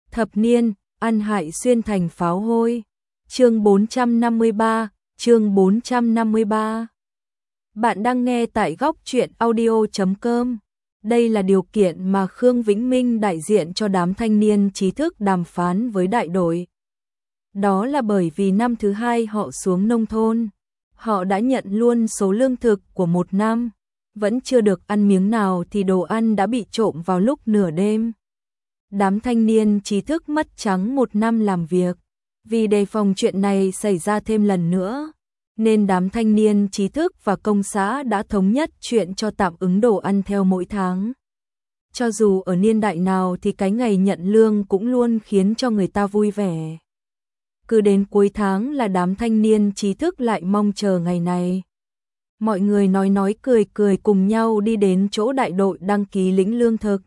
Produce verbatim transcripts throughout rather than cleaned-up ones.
Thập niên, ăn hại xuyên thành pháo hôi. Chương bốn trăm năm mươi ba, chương bốn trăm năm mươi ba. Bạn đang nghe tại góc truyện audio chấm com. Đây là điều kiện mà Khương Vĩnh Minh đại diện cho đám thanh niên trí thức đàm phán với đại đội. Đó là bởi vì năm thứ hai họ xuống nông thôn, họ đã nhận luôn số lương thực của một năm, vẫn chưa được ăn miếng nào thì đồ ăn đã bị trộm vào lúc nửa đêm. Đám thanh niên trí thức mất trắng một năm làm việc, vì đề phòng chuyện này xảy ra thêm lần nữa, nên đám thanh niên trí thức và công xã đã thống nhất chuyện cho tạm ứng đồ ăn theo mỗi tháng. Cho dù ở niên đại nào thì cái ngày nhận lương cũng luôn khiến cho người ta vui vẻ. Cứ đến cuối tháng là đám thanh niên trí thức lại mong chờ ngày này. Mọi người nói nói cười cười cùng nhau đi đến chỗ đại đội đăng ký lĩnh lương thực.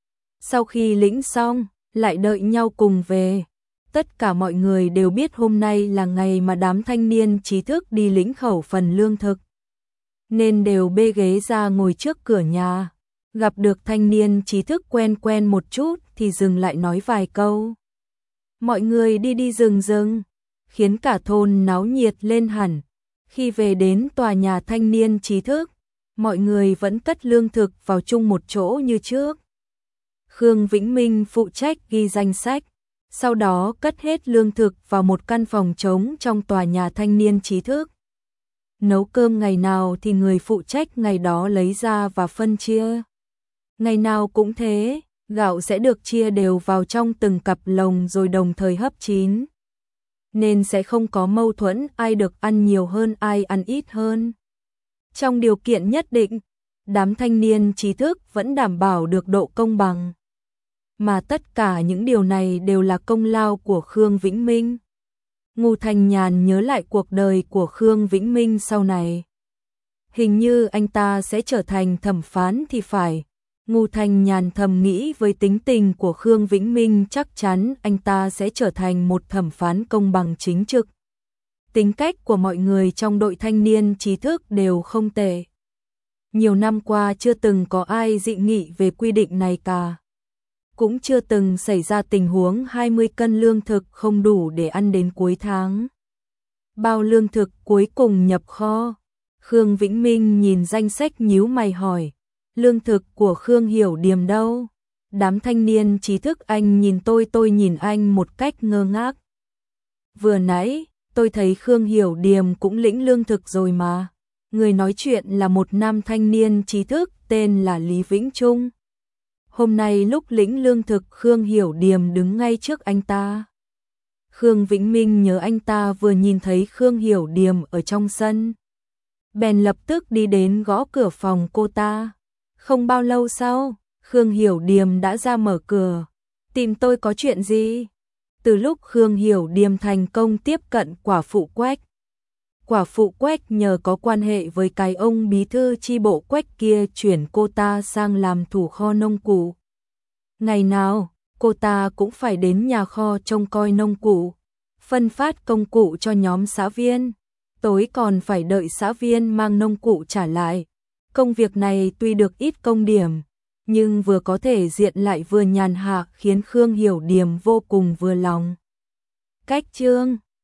Sau khi lĩnh xong, lại đợi nhau cùng về. Tất cả mọi người đều biết hôm nay là ngày mà đám thanh niên trí thức đi lĩnh khẩu phần lương thực, nên đều bê ghế ra ngồi trước cửa nhà. Gặp được thanh niên trí thức quen quen một chút thì dừng lại nói vài câu. Mọi người đi đi dừng dừng, khiến cả thôn náo nhiệt lên hẳn. Khi về đến tòa nhà thanh niên trí thức, mọi người vẫn cất lương thực vào chung một chỗ như trước. Khương Vĩnh Minh phụ trách ghi danh sách, sau đó cất hết lương thực vào một căn phòng trống trong tòa nhà thanh niên trí thức. Nấu cơm ngày nào thì người phụ trách ngày đó lấy ra và phân chia. Ngày nào cũng thế, gạo sẽ được chia đều vào trong từng cặp lồng rồi đồng thời hấp chín, nên sẽ không có mâu thuẫn ai được ăn nhiều hơn ai ăn ít hơn. Trong điều kiện nhất định, đám thanh niên trí thức vẫn đảm bảo được độ công bằng. Mà tất cả những điều này đều là công lao của Khương Vĩnh Minh. Ngô Thanh Nhàn nhớ lại cuộc đời của Khương Vĩnh Minh sau này. Hình như anh ta sẽ trở thành thẩm phán thì phải. Ngô Thanh Nhàn thầm nghĩ với tính tình của Khương Vĩnh Minh chắc chắn anh ta sẽ trở thành một thẩm phán công bằng chính trực. Tính cách của mọi người trong đội thanh niên trí thức đều không tệ. Nhiều năm qua chưa từng có ai dị nghị về quy định này cả. Cũng chưa từng xảy ra tình huống hai mươi cân lương thực không đủ để ăn đến cuối tháng. Bao lương thực cuối cùng nhập kho? Khương Vĩnh Minh nhìn danh sách nhíu mày hỏi. Lương thực của Khương Hiểu Điềm đâu? Đám thanh niên trí thức anh nhìn tôi tôi nhìn anh một cách ngơ ngác. Vừa nãy, tôi thấy Khương Hiểu Điềm cũng lĩnh lương thực rồi mà. Người nói chuyện là một nam thanh niên trí thức tên là Lý Vĩnh Trung. Hôm nay lúc lĩnh lương thực Khương Hiểu Điềm đứng ngay trước anh ta. Khương Vĩnh Minh nhớ anh ta vừa nhìn thấy Khương Hiểu Điềm ở trong sân, bèn lập tức đi đến gõ cửa phòng cô ta. Không bao lâu sau, Khương Hiểu Điềm đã ra mở cửa. Tìm tôi có chuyện gì? Từ lúc Khương Hiểu Điềm thành công tiếp cận quả phụ Quách, quả phụ Quách nhờ có quan hệ với cái ông bí thư chi bộ Quách kia chuyển cô ta sang làm thủ kho nông cụ. Ngày nào, cô ta cũng phải đến nhà kho trông coi nông cụ, phân phát công cụ cho nhóm xã viên. Tối còn phải đợi xã viên mang nông cụ trả lại. Công việc này tuy được ít công điểm, nhưng vừa có thể diện lại vừa nhàn hạ khiến Khương Hiểu Điềm vô cùng vừa lòng. Cách chương